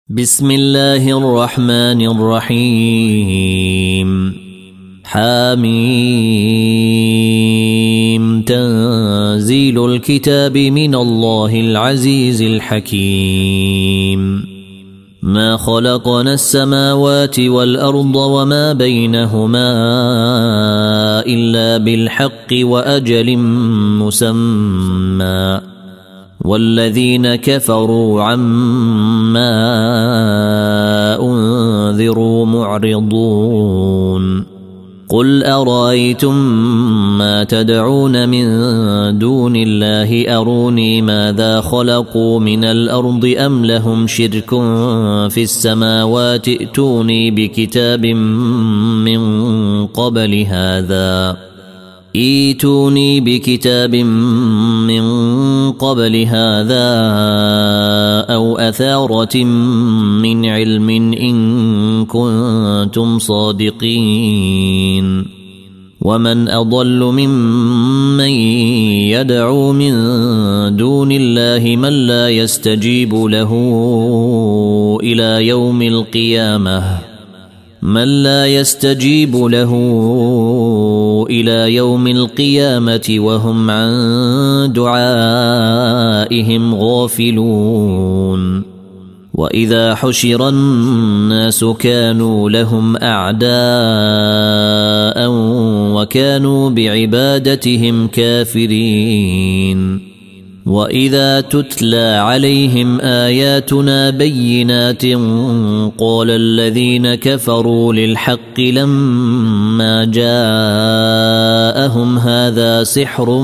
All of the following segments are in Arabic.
بسم الله الرحمن الرحيم. حميم. تنزيل الكتاب من الله العزيز الحكيم. ما خلقنا السماوات والأرض وما بينهما إلا بالحق وأجل مسمى، والذين كفروا عما أنذروا معرضون. قل أرأيتم ما تدعون من دون الله أروني ماذا خلقوا من الأرض أم لهم شرك في السماوات ائتوني بكتاب من قبل هذا أو أثارة من علم إن كنتم صادقين. ومن أضل ممن يدعو من دون الله من لا يستجيب له إلى يوم القيامة وهم عن دعائهم غافلون. وإذا حشر الناس كانوا لهم أعداء وكانوا بعبادتهم كافرين. وإذا تتلى عليهم آياتنا بينات قال الذين كفروا للحق لما جاءهم هذا سحر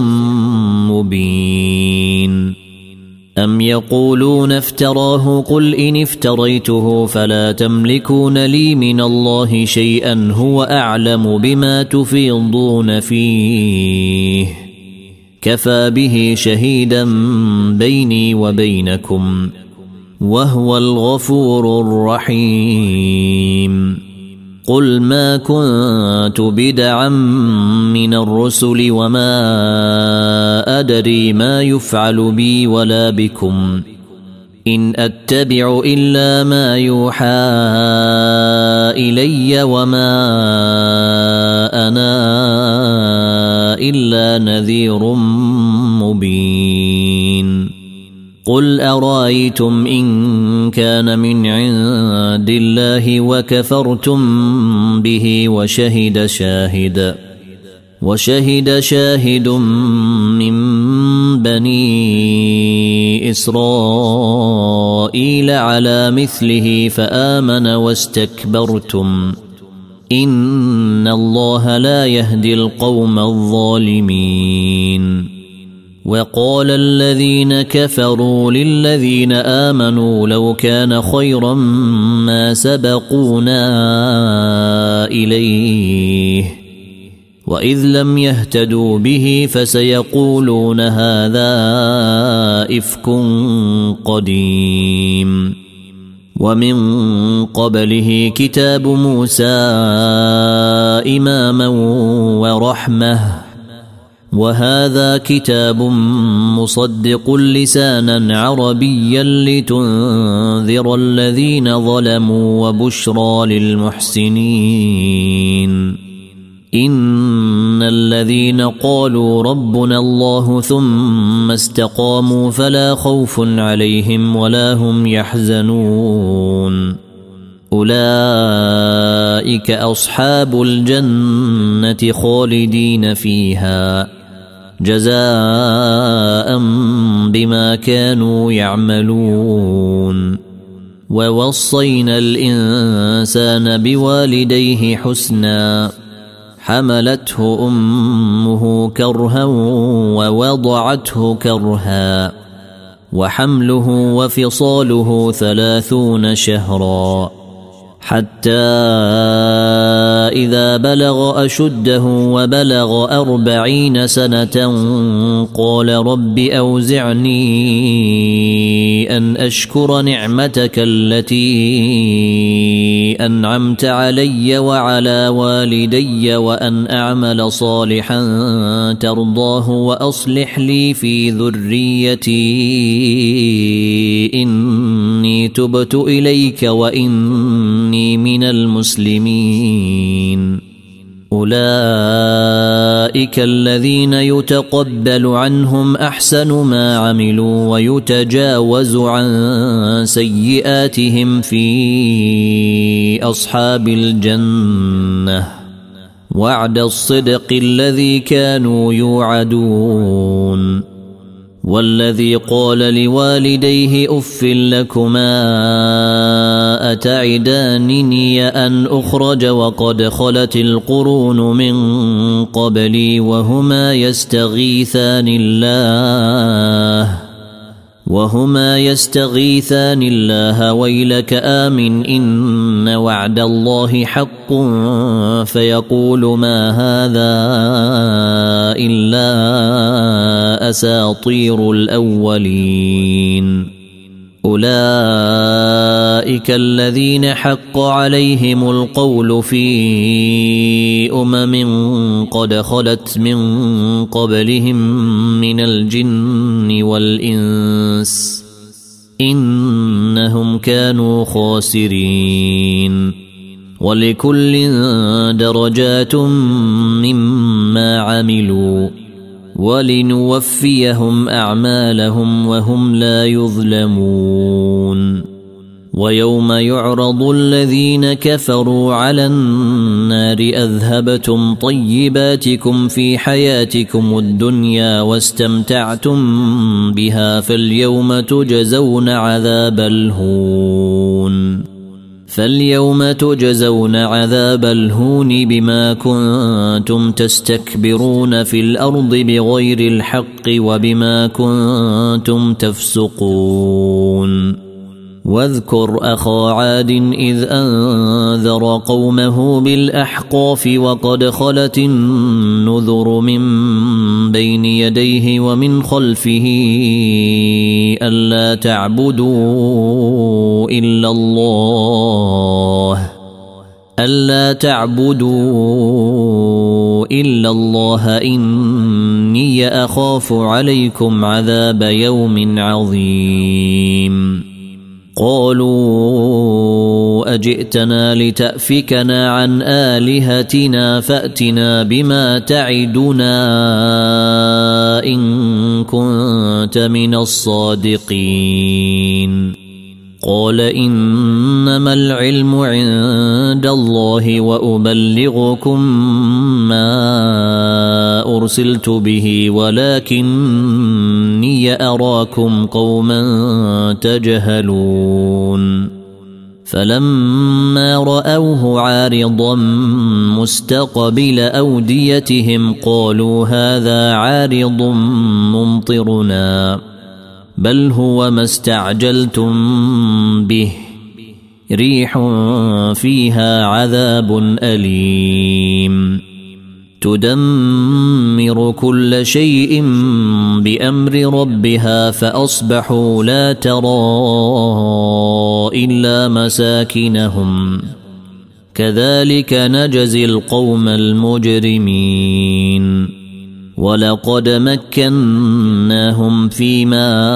مبين. أم يقولون افتراه قل إن افتريته فلا تملكون لي من الله شيئا هو أعلم بما تفيضون فيه كفى به شهيدا بيني وبينكم وهو الغفور الرحيم. قل ما كنت بدعا من الرسل وما أدري ما يفعل بي ولا بكم إن أتبع إلا ما يوحى إلي وما أنا إلا نذير مبين. قل أرأيتم إن كان من عند الله وكفرتم به وشهد شاهد من بني إسرائيل على مثله فآمن واستكبرتم إن الله لا يهدي القوم الظالمين. وقال الذين كفروا للذين آمنوا لو كان خيرا ما سبقونا إليه وإذ لم يهتدوا به فسيقولون هذا إفك قديم. ومن قبله كتاب موسى إماما ورحمة وهذا كتاب مصدق لسانا عربيا لتنذر الذين ظلموا وبشرى للمحسنين. إن الذين قالوا ربنا الله ثم استقاموا فلا خوف عليهم ولا هم يحزنون أولئك أصحاب الجنة خالدين فيها جزاء بما كانوا يعملون. ووصينا الإنسان بوالديه حسنا حملته أمه كرها ووضعته كرها وحمله وفصاله 30 شهرا حتى إذا بلغ أشده وبلغ 40 سنة قال رب أوزعني أن أشكر نعمتك التي أنعمت علي وعلى والدي وأن أعمل صالحا ترضاه وأصلح لي في ذريتي إني إني تبت إليك وإني من المسلمين أولئك الذين يتقبل عنهم أحسن ما عملوا ويتجاوز عن سيئاتهم في أصحاب الجنة وعد الصدق الذي كانوا يوعدون والذي قال لوالديه أف لكما أتعدانني أن أخرج وقد خلت القرون من قبلي وهما يستغيثان الله ويلك آمن إن وعد الله حق فيقول ما هذا إلا أساطير الأولين أولئك الذين حق عليهم القول في قد خلت من قبلهم من الجن والإنس إنهم كانوا خاسرين ولكل درجات مما عملوا ولنوفيهم أعمالهم وهم لا يظلمون ويوم يعرض الذين كفروا على النار أذهبتم طيباتكم في حياتكم الدنيا واستمتعتم بها فاليوم تجزون عذاب الهون بما كنتم تستكبرون في الأرض بغير الحق وبما كنتم تفسقون واذكر أخا عاد إذ أنذر قومه بالأحقاف وقد خلت النذر من بين يديه ومن خلفه ألا تعبدوا إلا الله إني أخاف عليكم عذاب يوم عظيم قالوا أجئتنا لتأفكنا عن آلهتنا فأتنا بما تعدنا إن كنت من الصادقين قال إنما العلم عند الله وأبلغكم ما أرسلت به ولكني أراكم قوما تجهلون فلما رأوه عارضا مستقبل أوديتهم قالوا هذا عارض ممطرنا بل هو ما استعجلتم به ريح فيها عذاب أليم تدمر كل شيء بأمر ربها فأصبحوا لا ترى إلا مساكنهم كذلك نجزي القوم المجرمين ولقد مكناهم في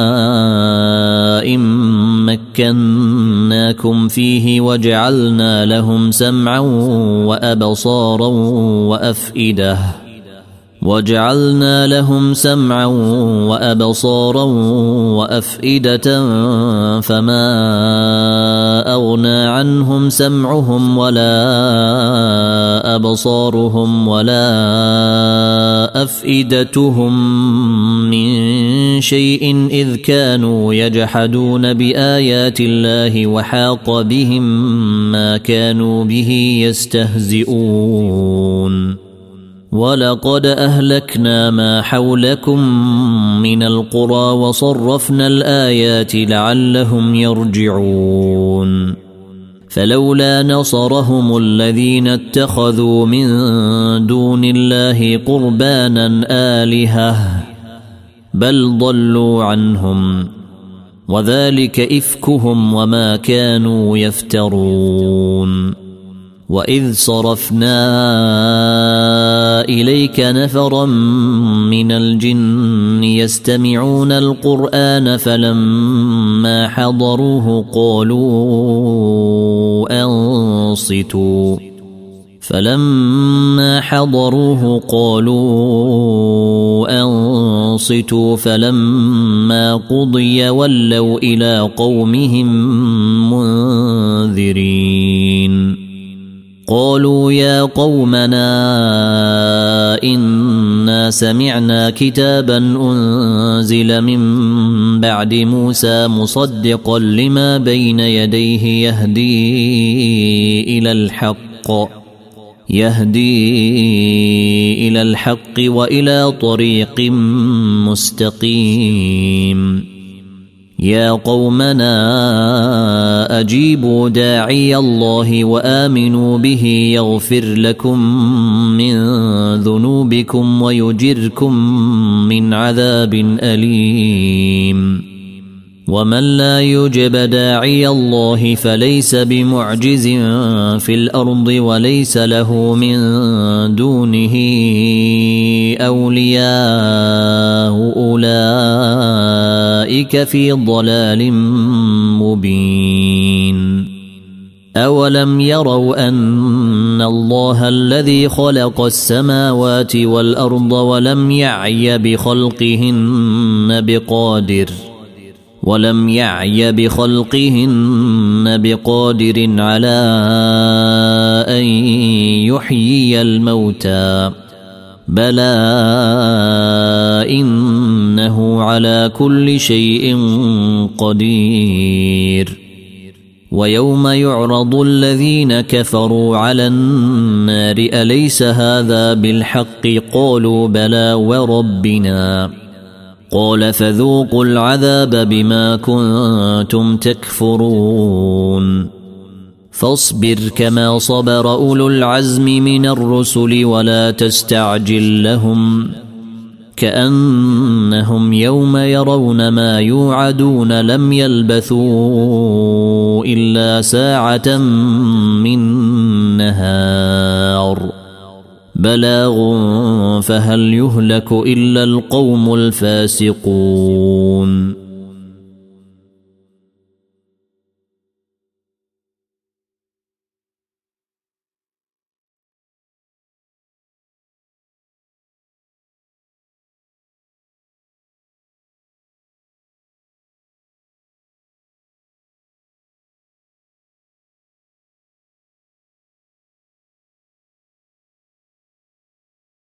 ماء مكناكم فيه وجعلنا لهم سمعا وأبصارا وأفئدة فما أغنى عنهم سمعهم ولا أبصارهم ولا أفئدتهم من شيء إذ كانوا يجحدون بآيات الله وحاق بهم ما كانوا به يستهزئون ولقد أهلكنا ما حولكم من القرى وصرفنا الآيات لعلهم يرجعون فلولا نصرهم الذين اتخذوا من دون الله قربانا آلهة بل ضلوا عنهم وذلك إفكهم وما كانوا يفترون وإذ صرفنا إليك نفرا من الجن يستمعون القرآن فلما حضروه قالوا أنصتوا فلما قضي ولوا إلى قومهم منذرين قالوا يا قومنا إنا سمعنا كتابا أنزل من بعد موسى مصدقا لما بين يديه يهدي إلى الحق وإلى طريق مستقيم يا قومنا أجيبوا داعي الله وآمنوا به يغفر لكم من ذنوبكم ويجركم من عذاب أليم ومن لا يجب داعي الله فليس بمعجز في الأرض وليس له من دونه أولياء أولئك في ضلال مبين أولم يروا أن الله الذي خلق السماوات والأرض ولم يعي بخلقهن بقادر على أن يحيي الموتى بلى إنه على كل شيء قدير ويوم يعرض الذين كفروا على النار أليس هذا بالحق قالوا بلى وربنا قال فذوقوا العذاب بما كنتم تكفرون فاصبر كما صبر أولو العزم من الرسل ولا تستعجل لهم كأنهم يوم يرون ما يوعدون لم يلبثوا إلا ساعة من نهار بلاغ فهل يهلك إلا القوم الفاسقون